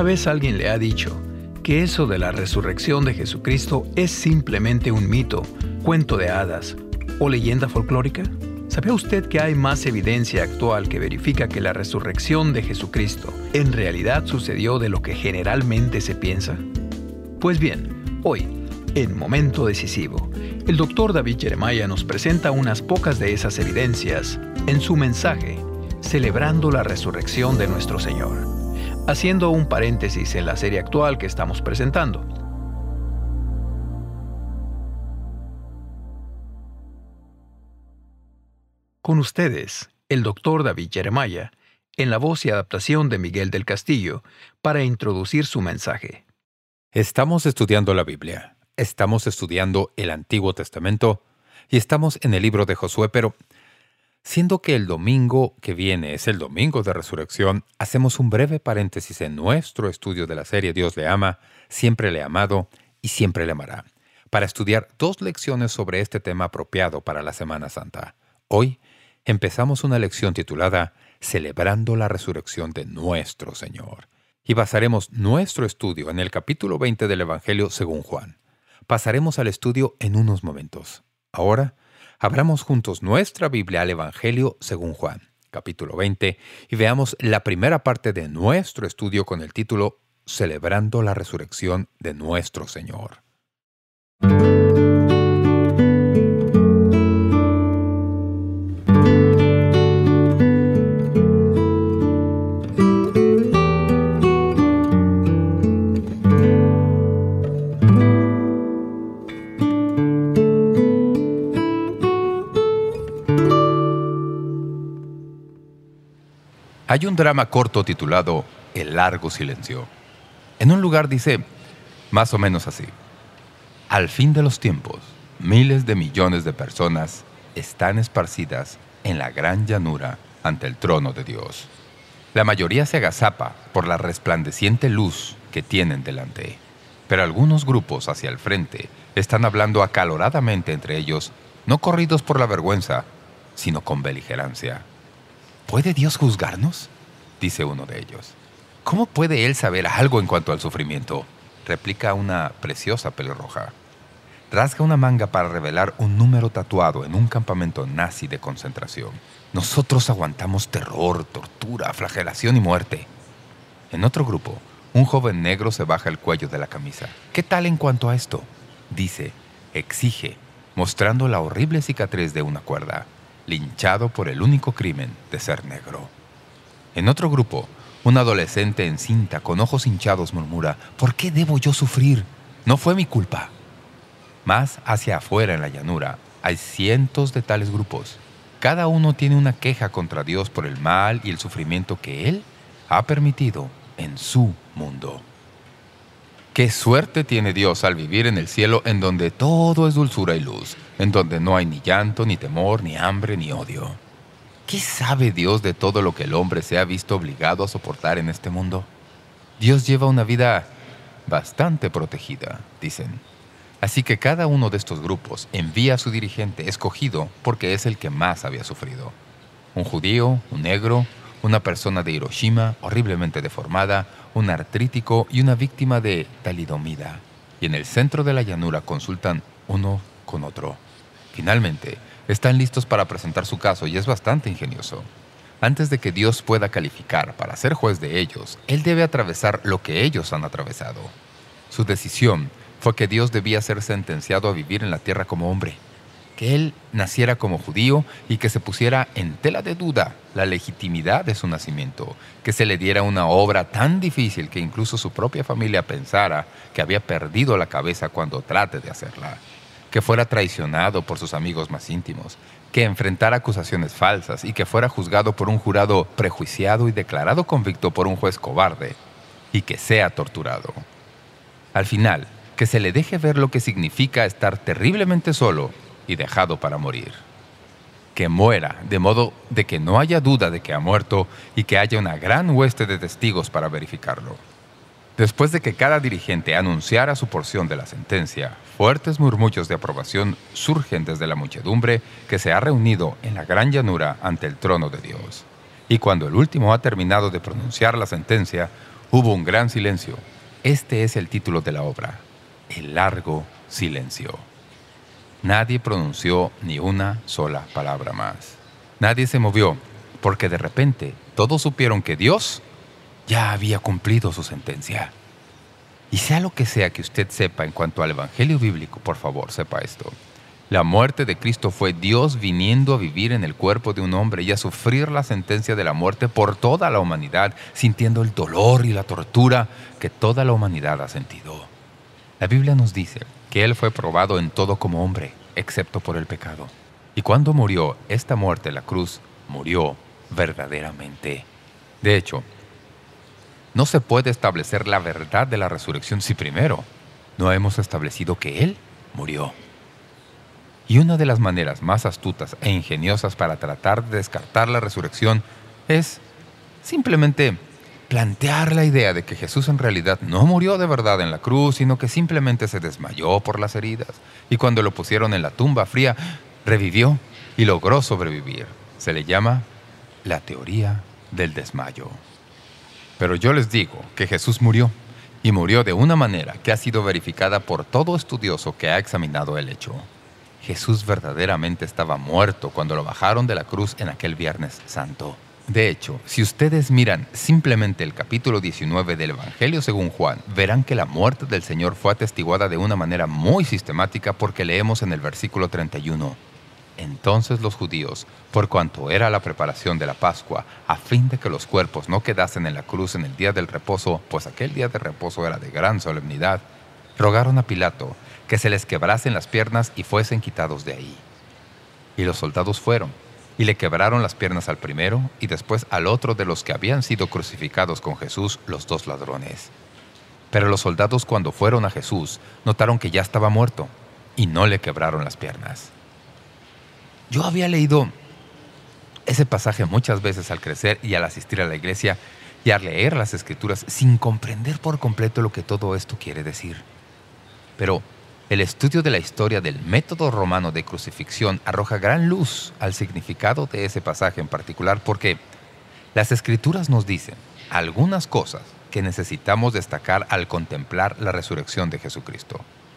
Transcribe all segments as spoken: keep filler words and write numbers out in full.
¿Alguna vez alguien le ha dicho que eso de la resurrección de Jesucristo es simplemente un mito, cuento de hadas o leyenda folclórica? ¿Sabía usted que hay más evidencia actual que verifica que la resurrección de Jesucristo en realidad sucedió de lo que generalmente se piensa? Pues bien, hoy, en Momento Decisivo, el doctor David Jeremiah nos presenta unas pocas de esas evidencias en su mensaje, Celebrando la Resurrección de nuestro Señor, haciendo un paréntesis en la serie actual que estamos presentando. Con ustedes, el doctor David Jeremiah, en la voz y adaptación de Miguel del Castillo, para introducir su mensaje. Estamos estudiando la Biblia, estamos estudiando el Antiguo Testamento y estamos en el libro de Josué, pero siendo que el domingo que viene es el domingo de resurrección, hacemos un breve paréntesis en nuestro estudio de la serie Dios le ama, siempre le ha amado y siempre le amará, para estudiar dos lecciones sobre este tema apropiado para la Semana Santa. Hoy empezamos una lección titulada Celebrando la Resurrección de nuestro Señor, y basaremos nuestro estudio en el capítulo veinte del Evangelio según Juan. Pasaremos al estudio en unos momentos. Ahora, abramos juntos nuestra Biblia al Evangelio según Juan, capítulo veinte, y veamos la primera parte de nuestro estudio con el título Celebrando la Resurrección de nuestro Señor. Hay un drama corto titulado El largo silencio. En un lugar dice, más o menos así: al fin de los tiempos, miles de millones de personas están esparcidas en la gran llanura ante el trono de Dios. La mayoría se agazapa por la resplandeciente luz que tienen delante, pero algunos grupos hacia el frente están hablando acaloradamente entre ellos, no corridos por la vergüenza, sino con beligerancia. ¿Puede Dios juzgarnos?, dice uno de ellos. ¿Cómo puede Él saber algo en cuanto al sufrimiento?, replica una preciosa pelirroja. Rasga una manga para revelar un número tatuado en un campamento nazi de concentración. Nosotros aguantamos terror, tortura, flagelación y muerte. En otro grupo, un joven negro se baja el cuello de la camisa. ¿Qué tal en cuanto a esto?, dice, exige, mostrando la horrible cicatriz de una cuerda. Linchado por el único crimen de ser negro. En otro grupo, un adolescente encinta con ojos hinchados murmura, ¿por qué debo yo sufrir? No fue mi culpa. Más hacia afuera en la llanura hay cientos de tales grupos. Cada uno tiene una queja contra Dios por el mal y el sufrimiento que Él ha permitido en su mundo. ¡Qué suerte tiene Dios al vivir en el cielo en donde todo es dulzura y luz, en donde no hay ni llanto, ni temor, ni hambre, ni odio! ¿Qué sabe Dios de todo lo que el hombre se ha visto obligado a soportar en este mundo? Dios lleva una vida bastante protegida, dicen. Así que cada uno de estos grupos envía a su dirigente escogido porque es el que más había sufrido. Un judío, un negro, una persona de Hiroshima horriblemente deformada, un artrítico y una víctima de talidomida. Y en el centro de la llanura consultan uno con otro. Finalmente, están listos para presentar su caso y es bastante ingenioso. Antes de que Dios pueda calificar para ser juez de ellos, Él debe atravesar lo que ellos han atravesado. Su decisión fue que Dios debía ser sentenciado a vivir en la tierra como hombre, que Él naciera como judío y que se pusiera en tela de duda la legitimidad de su nacimiento, que se le diera una obra tan difícil que incluso su propia familia pensara que había perdido la cabeza cuando trate de hacerla, que fuera traicionado por sus amigos más íntimos, que enfrentara acusaciones falsas y que fuera juzgado por un jurado prejuiciado y declarado convicto por un juez cobarde, y que sea torturado. Al final, que se le deje ver lo que significa estar terriblemente solo y dejado para morir. Que muera, de modo de que no haya duda de que ha muerto y que haya una gran hueste de testigos para verificarlo. Después de que cada dirigente anunciara su porción de la sentencia, fuertes murmullos de aprobación surgen desde la muchedumbre que se ha reunido en la gran llanura ante el trono de Dios. Y cuando el último ha terminado de pronunciar la sentencia, Hubo un gran silencio. Este es el título de la obra: El largo silencio. Nadie pronunció ni una sola palabra más. Nadie se movió, porque de repente todos supieron que Dios ya había cumplido su sentencia. Y sea lo que sea que usted sepa en cuanto al Evangelio bíblico, por favor, sepa esto. La muerte de Cristo fue Dios viniendo a vivir en el cuerpo de un hombre y a sufrir la sentencia de la muerte por toda la humanidad, sintiendo el dolor y la tortura que toda la humanidad ha sentido. La Biblia nos dice que Él fue probado en todo como hombre, excepto por el pecado. Y cuando murió esta muerte en la cruz, murió verdaderamente. De hecho, no se puede establecer la verdad de la resurrección si primero no hemos establecido que Él murió. Y una de las maneras más astutas e ingeniosas para tratar de descartar la resurrección es simplemente plantear la idea de que Jesús en realidad no murió de verdad en la cruz, sino que simplemente se desmayó por las heridas. Y cuando lo pusieron en la tumba fría, revivió y logró sobrevivir. Se le llama la teoría del desmayo. Pero yo les digo que Jesús murió, y murió de una manera que ha sido verificada por todo estudioso que ha examinado el hecho. Jesús verdaderamente estaba muerto cuando lo bajaron de la cruz en aquel Viernes Santo. De hecho, si ustedes miran simplemente el capítulo diecinueve del Evangelio según Juan, verán que la muerte del Señor fue atestiguada de una manera muy sistemática porque leemos en el versículo treinta y uno. Entonces los judíos, por cuanto era la preparación de la Pascua, a fin de que los cuerpos no quedasen en la cruz en el día del reposo, pues aquel día de reposo era de gran solemnidad, rogaron a Pilato que se les quebrasen las piernas y fuesen quitados de ahí. Y los soldados fueron, y le quebraron las piernas al primero y después al otro de los que habían sido crucificados con Jesús, los dos ladrones. Pero los soldados, cuando fueron a Jesús, notaron que ya estaba muerto, y no le quebraron las piernas. Yo había leído ese pasaje muchas veces al crecer y al asistir a la iglesia y al leer las Escrituras sin comprender por completo lo que todo esto quiere decir. Pero el estudio de la historia del método romano de crucifixión arroja gran luz al significado de ese pasaje en particular porque las Escrituras nos dicen algunas cosas que necesitamos destacar al contemplar la resurrección de Jesucristo.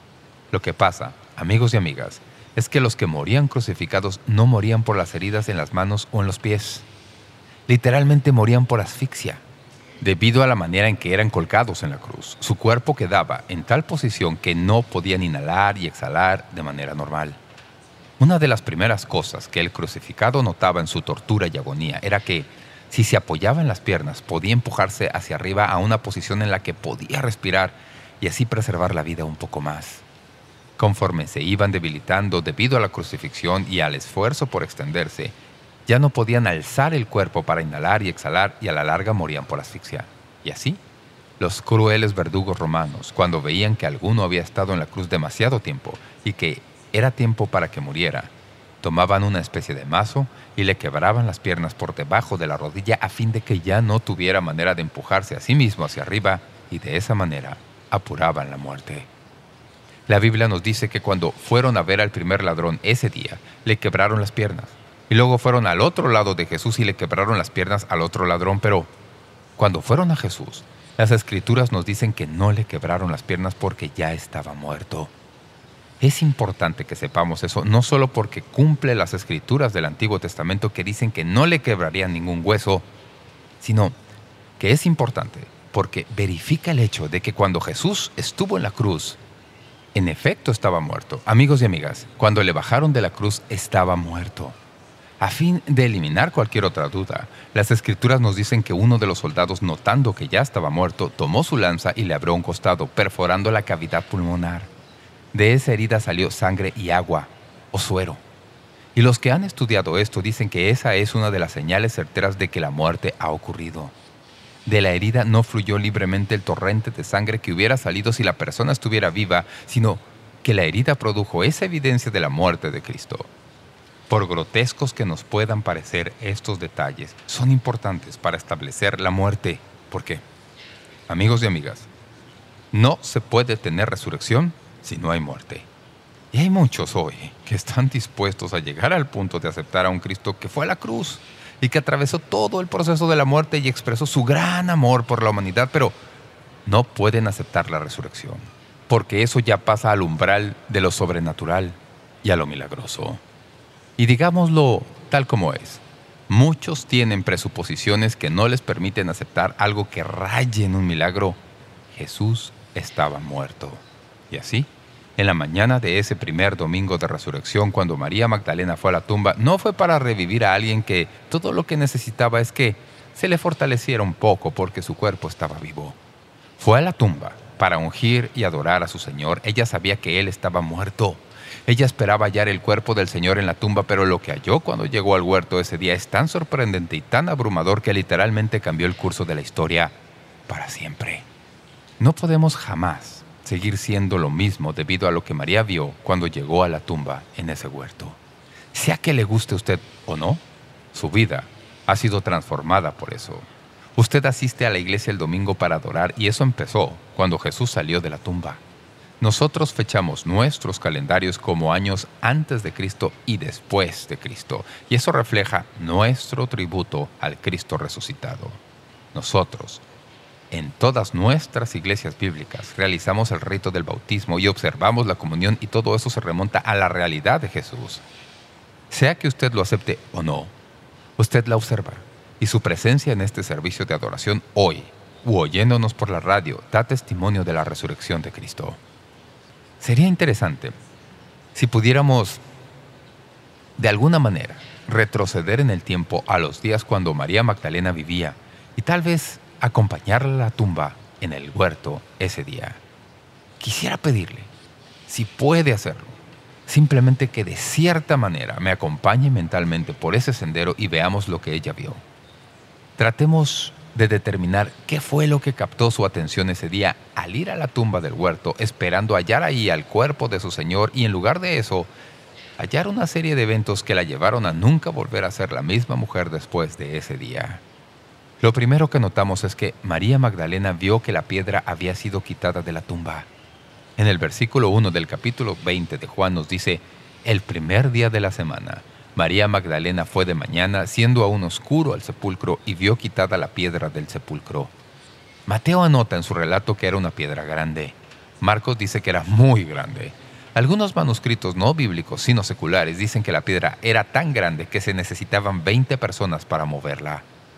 Lo que pasa, amigos y amigas, es que los que morían crucificados no morían por las heridas en las manos o en los pies. Literalmente morían por asfixia. Debido a la manera en que eran colgados en la cruz, su cuerpo quedaba en tal posición que no podían inhalar y exhalar de manera normal. Una de las primeras cosas que el crucificado notaba en su tortura y agonía era que, si se apoyaba en las piernas, podía empujarse hacia arriba a una posición en la que podía respirar y así preservar la vida un poco más. Conforme se iban debilitando debido a la crucifixión y al esfuerzo por extenderse, ya no podían alzar el cuerpo para inhalar y exhalar y a la larga morían por asfixia. Y así, los crueles verdugos romanos, cuando veían que alguno había estado en la cruz demasiado tiempo y que era tiempo para que muriera, tomaban una especie de mazo y le quebraban las piernas por debajo de la rodilla a fin de que ya no tuviera manera de empujarse a sí mismo hacia arriba y de esa manera apuraban la muerte. La Biblia nos dice que cuando fueron a ver al primer ladrón ese día, le quebraron las piernas. Y luego fueron al otro lado de Jesús y le quebraron las piernas al otro ladrón. Pero cuando fueron a Jesús, las Escrituras nos dicen que no le quebraron las piernas porque ya estaba muerto. Es importante que sepamos eso, no solo porque cumple las Escrituras del Antiguo Testamento que dicen que no le quebrarían ningún hueso, sino que es importante porque verifica el hecho de que cuando Jesús estuvo en la cruz, en efecto estaba muerto. Amigos y amigas, cuando le bajaron de la cruz estaba muerto. A fin de eliminar cualquier otra duda, las Escrituras nos dicen que uno de los soldados, notando que ya estaba muerto, tomó su lanza y le abrió un costado, perforando la cavidad pulmonar. De esa herida salió sangre y agua, o suero. Y los que han estudiado esto dicen que esa es una de las señales certeras de que la muerte ha ocurrido. De la herida no fluyó libremente el torrente de sangre que hubiera salido si la persona estuviera viva, sino que la herida produjo esa evidencia de la muerte de Cristo. Por grotescos que nos puedan parecer estos detalles, son importantes para establecer la muerte. ¿Por qué? Amigos y amigas, no se puede tener resurrección si no hay muerte. Y hay muchos hoy que están dispuestos a llegar al punto de aceptar a un Cristo que fue a la cruz y que atravesó todo el proceso de la muerte y expresó su gran amor por la humanidad, pero no pueden aceptar la resurrección, porque eso ya pasa al umbral de lo sobrenatural y a lo milagroso. Y digámoslo tal como es, muchos tienen presuposiciones que no les permiten aceptar algo que raye en un milagro. Jesús estaba muerto. Y así, en la mañana de ese primer domingo de resurrección, cuando María Magdalena fue a la tumba, no fue para revivir a alguien que todo lo que necesitaba es que se le fortaleciera un poco porque su cuerpo estaba vivo. Fue a la tumba para ungir y adorar a su Señor. Ella sabía que Él estaba muerto. Ella esperaba hallar el cuerpo del Señor en la tumba, pero lo que halló cuando llegó al huerto ese día es tan sorprendente y tan abrumador que literalmente cambió el curso de la historia para siempre. No podemos jamás seguir siendo lo mismo debido a lo que María vio cuando llegó a la tumba en ese huerto. Sea que le guste a usted o no, su vida ha sido transformada por eso. Usted asiste a la iglesia el domingo para adorar y eso empezó cuando Jesús salió de la tumba. Nosotros fechamos nuestros calendarios como años antes de Cristo y después de Cristo, y eso refleja nuestro tributo al Cristo resucitado. Nosotros, en todas nuestras iglesias bíblicas, realizamos el rito del bautismo y observamos la comunión, y todo eso se remonta a la realidad de Jesús. Sea que usted lo acepte o no, usted la observa, y su presencia en este servicio de adoración hoy, u oyéndonos por la radio, da testimonio de la resurrección de Cristo. Sería interesante si pudiéramos, de alguna manera, retroceder en el tiempo a los días cuando María Magdalena vivía y tal vez acompañarla a la tumba en el huerto ese día. Quisiera pedirle, si puede hacerlo, simplemente que de cierta manera me acompañe mentalmente por ese sendero y veamos lo que ella vio. Tratemos de determinar qué fue lo que captó su atención ese día al ir a la tumba del huerto, esperando hallar ahí al cuerpo de su Señor, y en lugar de eso, hallar una serie de eventos que la llevaron a nunca volver a ser la misma mujer después de ese día. Lo primero que notamos es que María Magdalena vio que la piedra había sido quitada de la tumba. En el versículo uno del capítulo veinte de Juan nos dice: el primer día de la semana, María Magdalena fue de mañana, siendo aún oscuro, al sepulcro y vio quitada la piedra del sepulcro. Mateo anota en su relato que era una piedra grande. Marcos dice que era muy grande. Algunos manuscritos no bíblicos, sino seculares, dicen que la piedra era tan grande que se necesitaban veinte personas para moverla.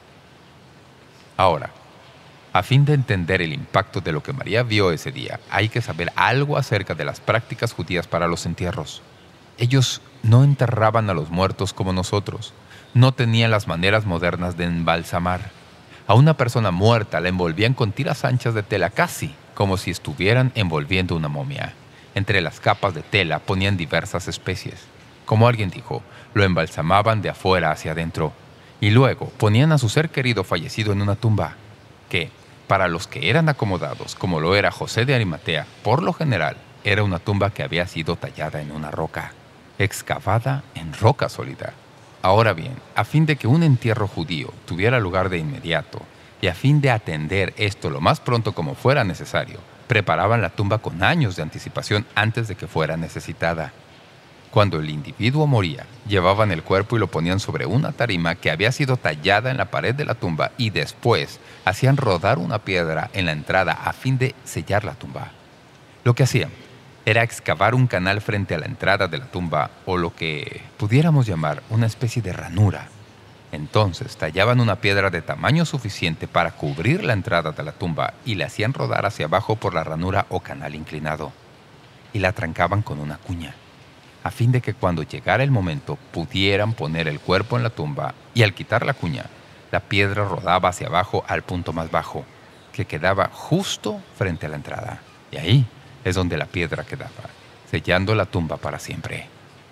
Ahora, a fin de entender el impacto de lo que María vio ese día, hay que saber algo acerca de las prácticas judías para los entierros. Ellos no enterraban a los muertos como nosotros. No tenían las maneras modernas de embalsamar. A una persona muerta la envolvían con tiras anchas de tela, casi como si estuvieran envolviendo una momia. Entre las capas de tela ponían diversas especies. Como alguien dijo, lo embalsamaban de afuera hacia adentro. Y luego ponían a su ser querido fallecido en una tumba, que, para los que eran acomodados, como lo era José de Arimatea, por lo general, era una tumba que había sido tallada en una roca, excavada en roca sólida. Ahora bien, a fin de que un entierro judío tuviera lugar de inmediato y a fin de atender esto lo más pronto como fuera necesario, preparaban la tumba con años de anticipación antes de que fuera necesitada. Cuando el individuo moría, llevaban el cuerpo y lo ponían sobre una tarima que había sido tallada en la pared de la tumba y después hacían rodar una piedra en la entrada a fin de sellar la tumba. Lo que hacían era excavar un canal frente a la entrada de la tumba, o lo que pudiéramos llamar una especie de ranura. Entonces tallaban una piedra de tamaño suficiente para cubrir la entrada de la tumba y la hacían rodar hacia abajo por la ranura o canal inclinado. Y la trancaban con una cuña, a fin de que cuando llegara el momento pudieran poner el cuerpo en la tumba, y al quitar la cuña, la piedra rodaba hacia abajo al punto más bajo, que quedaba justo frente a la entrada. Y ahí es donde la piedra quedaba, sellando la tumba para siempre.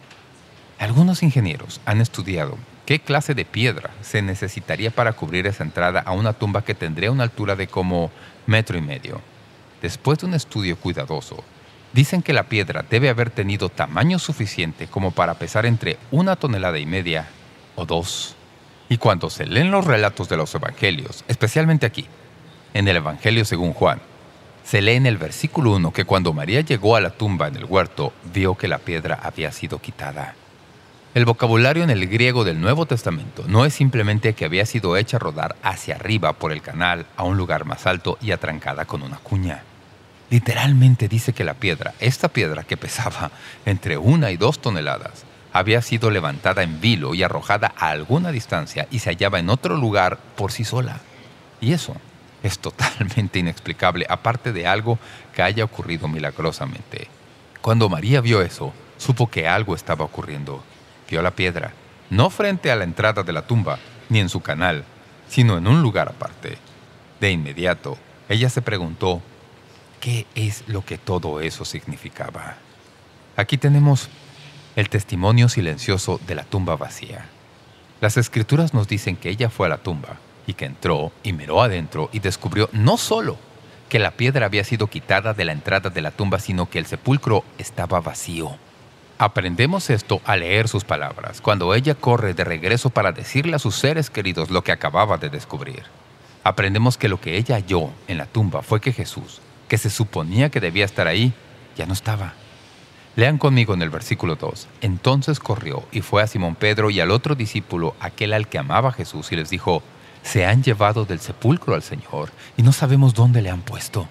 Algunos ingenieros han estudiado qué clase de piedra se necesitaría para cubrir esa entrada a una tumba que tendría una altura de como metro y medio. Después de un estudio cuidadoso, dicen que la piedra debe haber tenido tamaño suficiente como para pesar entre una tonelada y media o dos. Y cuando se leen los relatos de los evangelios, especialmente aquí, en el Evangelio según Juan, se lee en el versículo uno que cuando María llegó a la tumba en el huerto, vio que la piedra había sido quitada. El vocabulario en el griego del Nuevo Testamento no es simplemente que había sido hecha rodar hacia arriba por el canal a un lugar más alto y atrancada con una cuña. Literalmente dice que la piedra, esta piedra que pesaba entre una y dos toneladas, había sido levantada en vilo y arrojada a alguna distancia y se hallaba en otro lugar por sí sola. Y eso es totalmente inexplicable, aparte de algo que haya ocurrido milagrosamente. Cuando María vio eso, supo que algo estaba ocurriendo. Vio la piedra, no frente a la entrada de la tumba, ni en su canal, sino en un lugar aparte. De inmediato, ella se preguntó, ¿qué es lo que todo eso significaba? Aquí tenemos el testimonio silencioso de la tumba vacía. Las Escrituras nos dicen que ella fue a la tumba y que entró y miró adentro y descubrió no solo que la piedra había sido quitada de la entrada de la tumba, sino que el sepulcro estaba vacío. Aprendemos esto al leer sus palabras, cuando ella corre de regreso para decirle a sus seres queridos lo que acababa de descubrir. Aprendemos que lo que ella halló en la tumba fue que Jesús, que se suponía que debía estar ahí, ya no estaba. Lean conmigo en el versículo dos. Entonces corrió y fue a Simón Pedro y al otro discípulo, aquel al que amaba Jesús, y les dijo, «Se han llevado del sepulcro al Señor y no sabemos dónde le han puesto».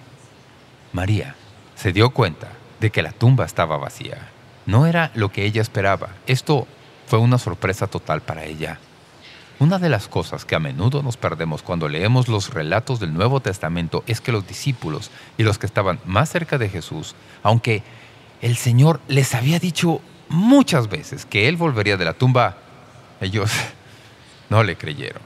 María se dio cuenta de que la tumba estaba vacía. No era lo que ella esperaba. Esto fue una sorpresa total para ella. Una de las cosas que a menudo nos perdemos cuando leemos los relatos del Nuevo Testamento es que los discípulos y los que estaban más cerca de Jesús, aunque el Señor les había dicho muchas veces que Él volvería de la tumba, ellos no le creyeron.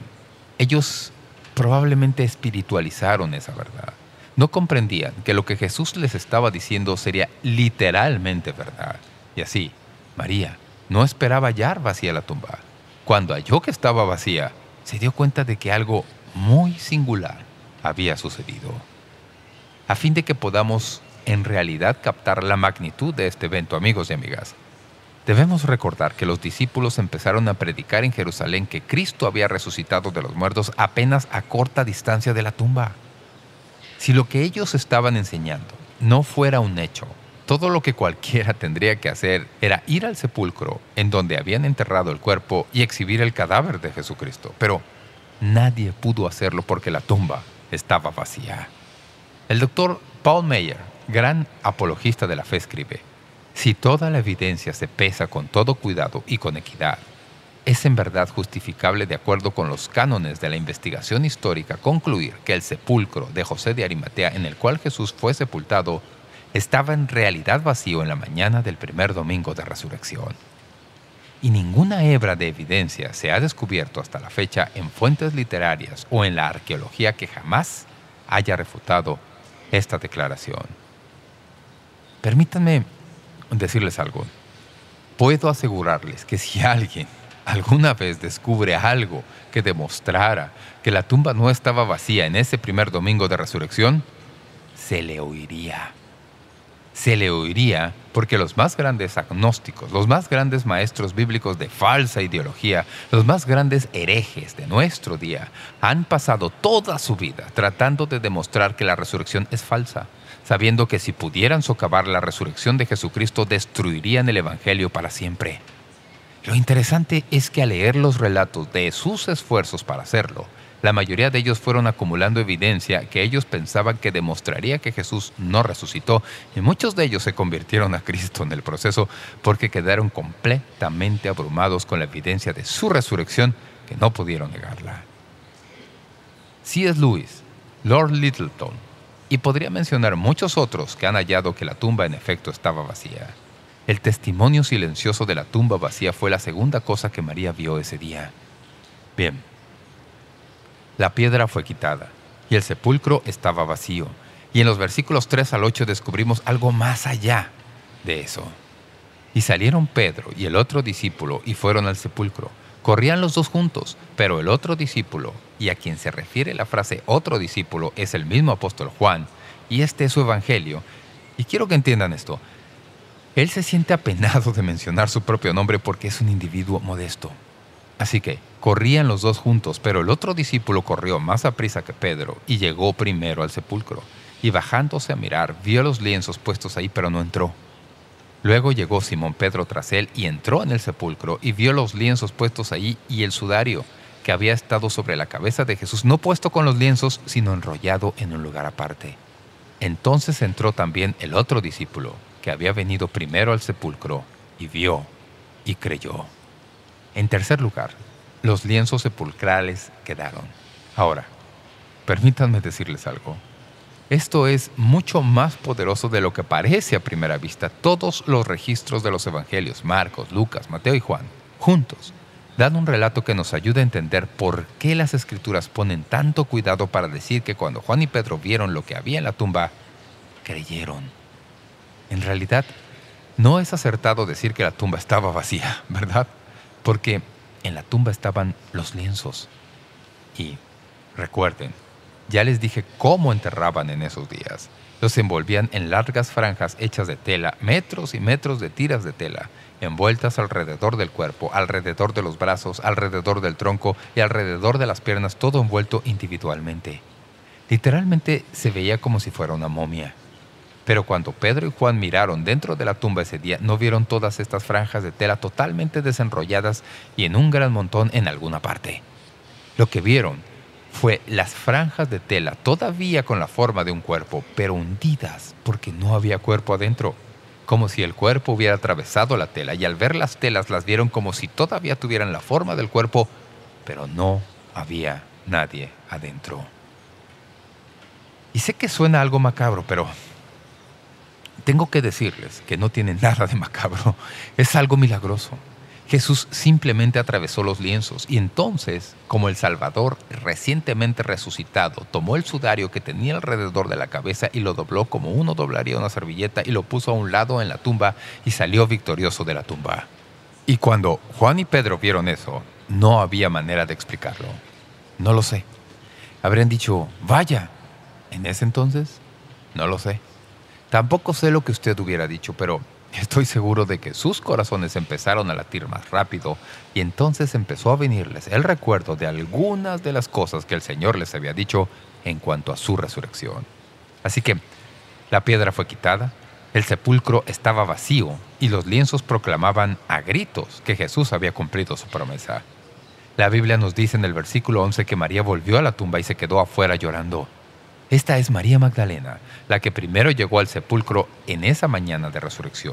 Ellos probablemente espiritualizaron esa verdad. No comprendían que lo que Jesús les estaba diciendo sería literalmente verdad. Y así, María no esperaba hallar vacía la tumba. Cuando halló que estaba vacía, se dio cuenta de que algo muy singular había sucedido. A fin de que podamos en realidad captar la magnitud de este evento, amigos y amigas, debemos recordar que los discípulos empezaron a predicar en Jerusalén que Cristo había resucitado de los muertos apenas a corta distancia de la tumba. Si lo que ellos estaban enseñando no fuera un hecho, todo lo que cualquiera tendría que hacer era ir al sepulcro en donde habían enterrado el cuerpo y exhibir el cadáver de Jesucristo. Pero nadie pudo hacerlo porque la tumba estaba vacía. El doctor Paul Meyer, gran apologista de la fe, escribe, «Si toda la evidencia se pesa con todo cuidado y con equidad, es en verdad justificable de acuerdo con los cánones de la investigación histórica concluir que el sepulcro de José de Arimatea en el cual Jesús fue sepultado estaba en realidad vacío en la mañana del primer domingo de resurrección. Y ninguna hebra de evidencia se ha descubierto hasta la fecha en fuentes literarias o en la arqueología que jamás haya refutado esta declaración». Permítanme decirles algo. Puedo asegurarles que si alguien alguna vez descubre algo que demostrara que la tumba no estaba vacía en ese primer domingo de resurrección, se le oiría. Se le oiría porque los más grandes agnósticos, los más grandes maestros bíblicos de falsa ideología, los más grandes herejes de nuestro día, han pasado toda su vida tratando de demostrar que la resurrección es falsa, sabiendo que si pudieran socavar la resurrección de Jesucristo, destruirían el Evangelio para siempre. Lo interesante es que al leer los relatos de sus esfuerzos para hacerlo, la mayoría de ellos fueron acumulando evidencia que ellos pensaban que demostraría que Jesús no resucitó, y muchos de ellos se convirtieron a Cristo en el proceso porque quedaron completamente abrumados con la evidencia de su resurrección que no pudieron negarla. C S Lewis, Lord Lyttelton, y podría mencionar muchos otros que han hallado que la tumba en efecto estaba vacía. El testimonio silencioso de la tumba vacía fue la segunda cosa que María vio ese día. Bien, la piedra fue quitada y el sepulcro estaba vacío. Y en los versículos tres al ocho descubrimos algo más allá de eso. Y salieron Pedro y el otro discípulo y fueron al sepulcro. Corrían los dos juntos, pero el otro discípulo, y a quien se refiere la frase otro discípulo, es el mismo apóstol Juan, y este es su evangelio. Y quiero que entiendan esto. Él se siente apenado de mencionar su propio nombre porque es un individuo modesto. Así que corrían los dos juntos, pero el otro discípulo corrió más aprisa que Pedro y llegó primero al sepulcro. Y bajándose a mirar, vio los lienzos puestos ahí, pero no entró. Luego llegó Simón Pedro tras él y entró en el sepulcro y vio los lienzos puestos allí y el sudario que había estado sobre la cabeza de Jesús, no puesto con los lienzos, sino enrollado en un lugar aparte. Entonces entró también el otro discípulo, que había venido primero al sepulcro, y vio y creyó. En tercer lugar, los lienzos sepulcrales quedaron. Ahora, permítanme decirles algo. Esto es mucho más poderoso de lo que parece a primera vista. Todos los registros de los evangelios, Marcos, Lucas, Mateo y Juan, juntos, dan un relato que nos ayuda a entender por qué las Escrituras ponen tanto cuidado para decir que cuando Juan y Pedro vieron lo que había en la tumba, creyeron. En realidad, no es acertado decir que la tumba estaba vacía, ¿verdad? Porque en la tumba estaban los lienzos. Y recuerden, ya les dije cómo enterraban en esos días. Los envolvían en largas franjas hechas de tela, metros y metros de tiras de tela, envueltas alrededor del cuerpo, alrededor de los brazos, alrededor del tronco y alrededor de las piernas, todo envuelto individualmente. Literalmente se veía como si fuera una momia. Pero cuando Pedro y Juan miraron dentro de la tumba ese día, no vieron todas estas franjas de tela totalmente desenrolladas y en un gran montón en alguna parte. Lo que vieron fue las franjas de tela todavía con la forma de un cuerpo, pero hundidas porque no había cuerpo adentro, como si el cuerpo hubiera atravesado la tela, y al ver las telas las vieron como si todavía tuvieran la forma del cuerpo, pero no había nadie adentro. Y sé que suena algo macabro, pero tengo que decirles que no tiene nada de macabro. Es algo milagroso. Jesús simplemente atravesó los lienzos y entonces, como el Salvador recientemente resucitado, tomó el sudario que tenía alrededor de la cabeza y lo dobló como uno doblaría una servilleta y lo puso a un lado en la tumba y salió victorioso de la tumba. Y cuando Juan y Pedro vieron eso, no había manera de explicarlo. No lo sé. Habrían dicho, vaya. ¿En ese entonces? No lo sé. Tampoco sé lo que usted hubiera dicho, pero estoy seguro de que sus corazones empezaron a latir más rápido y entonces empezó a venirles el recuerdo de algunas de las cosas que el Señor les había dicho en cuanto a su resurrección. Así que la piedra fue quitada, el sepulcro estaba vacío y los lienzos proclamaban a gritos que Jesús había cumplido su promesa. La Biblia nos dice en el versículo once que María volvió a la tumba y se quedó afuera llorando. Esta es María Magdalena, la que primero llegó al sepulcro en esa mañana de resurrección.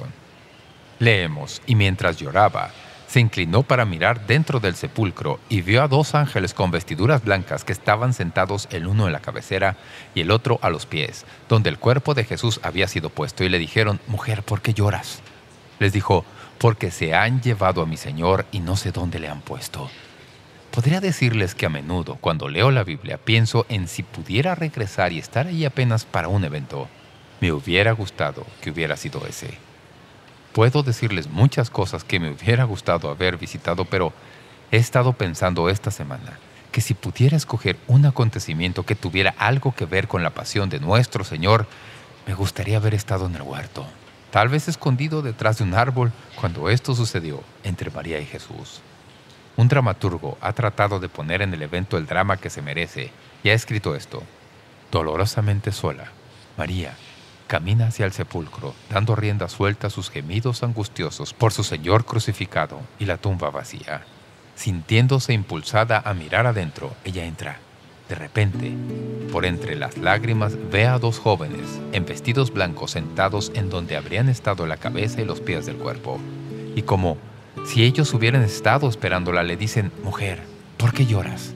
Leemos, y mientras lloraba, se inclinó para mirar dentro del sepulcro y vio a dos ángeles con vestiduras blancas que estaban sentados el uno en la cabecera y el otro a los pies, donde el cuerpo de Jesús había sido puesto, y le dijeron, «Mujer, ¿por qué lloras?» Les dijo, «Porque se han llevado a mi Señor y no sé dónde le han puesto». Podría decirles que a menudo, cuando leo la Biblia, pienso en si pudiera regresar y estar ahí apenas para un evento. Me hubiera gustado que hubiera sido ese. Puedo decirles muchas cosas que me hubiera gustado haber visitado, pero he estado pensando esta semana que si pudiera escoger un acontecimiento que tuviera algo que ver con la pasión de nuestro Señor, me gustaría haber estado en el huerto, tal vez escondido detrás de un árbol cuando esto sucedió entre María y Jesús. Un dramaturgo ha tratado de poner en el evento el drama que se merece y ha escrito esto. Dolorosamente sola, María camina hacia el sepulcro, dando rienda suelta a sus gemidos angustiosos por su Señor crucificado y la tumba vacía. Sintiéndose impulsada a mirar adentro, ella entra. De repente, por entre las lágrimas, ve a dos jóvenes en vestidos blancos sentados en donde habrían estado la cabeza y los pies del cuerpo. Y como si ellos hubieran estado esperándola, le dicen, «Mujer, ¿por qué lloras?»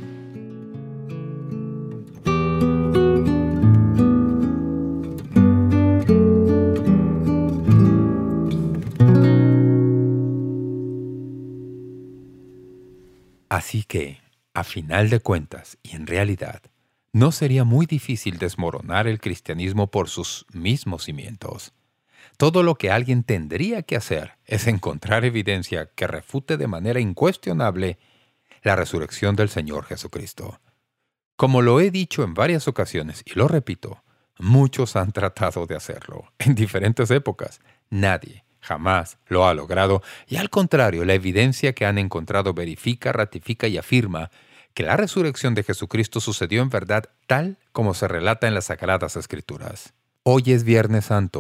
Así que, a final de cuentas, y en realidad, no sería muy difícil desmoronar el cristianismo por sus mismos cimientos. Todo lo que alguien tendría que hacer es encontrar evidencia que refute de manera incuestionable la resurrección del Señor Jesucristo. Como lo he dicho en varias ocasiones, y lo repito, muchos han tratado de hacerlo en diferentes épocas. Nadie jamás lo ha logrado, y al contrario, la evidencia que han encontrado verifica, ratifica y afirma que la resurrección de Jesucristo sucedió en verdad tal como se relata en las Sagradas Escrituras. Hoy es Viernes Santo.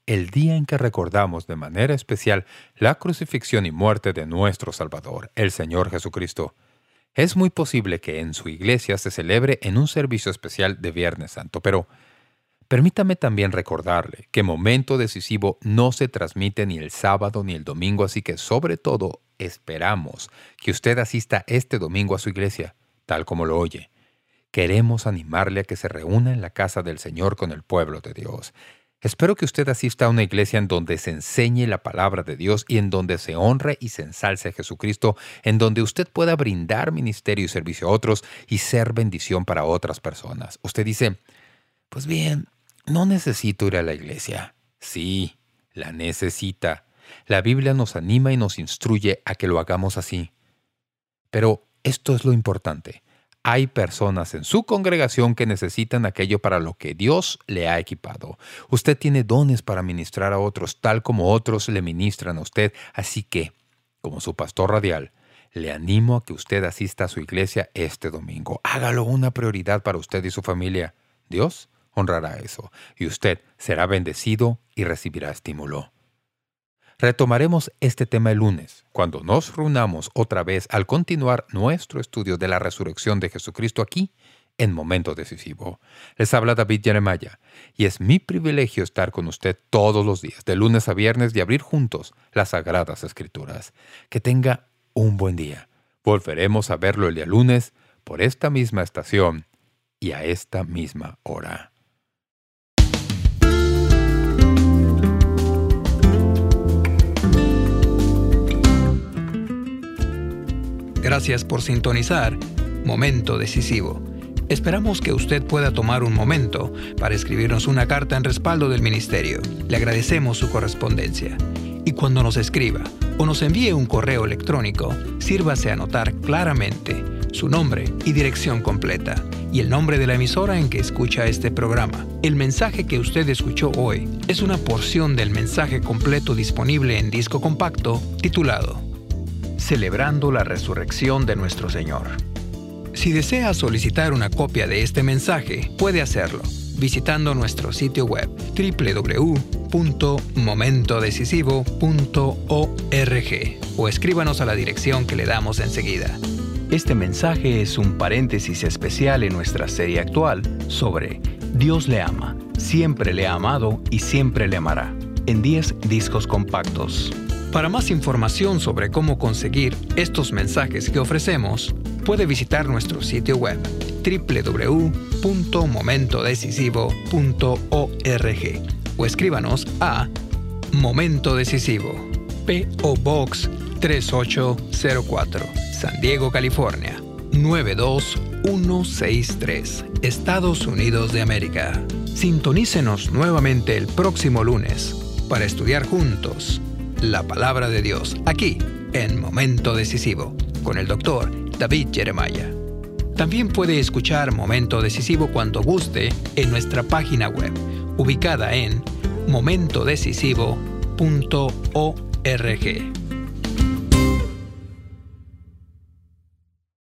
el día en que recordamos de manera especial la crucifixión y muerte de nuestro Salvador, el Señor Jesucristo. Es muy posible que en su iglesia se celebre en un servicio especial de Viernes Santo, pero permítame también recordarle que Momento Decisivo no se transmite ni el sábado ni el domingo, así que sobre todo esperamos que usted asista este domingo a su iglesia, tal como lo oye. Queremos animarle a que se reúna en la casa del Señor con el pueblo de Dios. Espero que usted asista a una iglesia en donde se enseñe la palabra de Dios y en donde se honre y se ensalce a Jesucristo, en donde usted pueda brindar ministerio y servicio a otros y ser bendición para otras personas. Usted dice, pues bien, no necesito ir a la iglesia. Sí, la necesita. La Biblia nos anima y nos instruye a que lo hagamos así. Pero esto es lo importante. Hay personas en su congregación que necesitan aquello para lo que Dios le ha equipado. Usted tiene dones para ministrar a otros, tal como otros le ministran a usted. Así que, como su pastor radial, le animo a que usted asista a su iglesia este domingo. Hágalo una prioridad para usted y su familia. Dios honrará eso, y usted será bendecido y recibirá estímulo. Retomaremos este tema el lunes, cuando nos reunamos otra vez al continuar nuestro estudio de la resurrección de Jesucristo aquí, en Momento Decisivo. Les habla David Jeremiah, y es mi privilegio estar con usted todos los días, de lunes a viernes, y abrir juntos las Sagradas Escrituras. Que tenga un buen día. Volveremos a verlo el día lunes, por esta misma estación y a esta misma hora. Gracias por sintonizar Momento Decisivo. Esperamos que usted pueda tomar un momento para escribirnos una carta en respaldo del ministerio. Le agradecemos su correspondencia. Y cuando nos escriba o nos envíe un correo electrónico, sírvase a anotar claramente su nombre y dirección completa y el nombre de la emisora en que escucha este programa. El mensaje que usted escuchó hoy es una porción del mensaje completo disponible en disco compacto titulado Celebrando la Resurrección de Nuestro Señor. Si desea solicitar una copia de este mensaje, puede hacerlo visitando nuestro sitio web doble u doble u doble u punto momento decisivo punto org o escríbanos a la dirección que le damos enseguida. Este mensaje es un paréntesis especial en nuestra serie actual sobre Dios le ama, siempre le ha amado y siempre le amará, en diez discos compactos. Para más información sobre cómo conseguir estos mensajes que ofrecemos, puede visitar nuestro sitio web doble u doble u doble u punto momento decisivo punto org o escríbanos a Momento Decisivo, P O Box tres ocho cero cuatro, San Diego, California, nueve dos uno seis tres, Estados Unidos de América. Sintonícenos nuevamente el próximo lunes para estudiar juntos la Palabra de Dios, aquí en Momento Decisivo, con el doctor David Jeremiah. También puede escuchar Momento Decisivo cuando guste en nuestra página web, ubicada en momento decisivo punto org.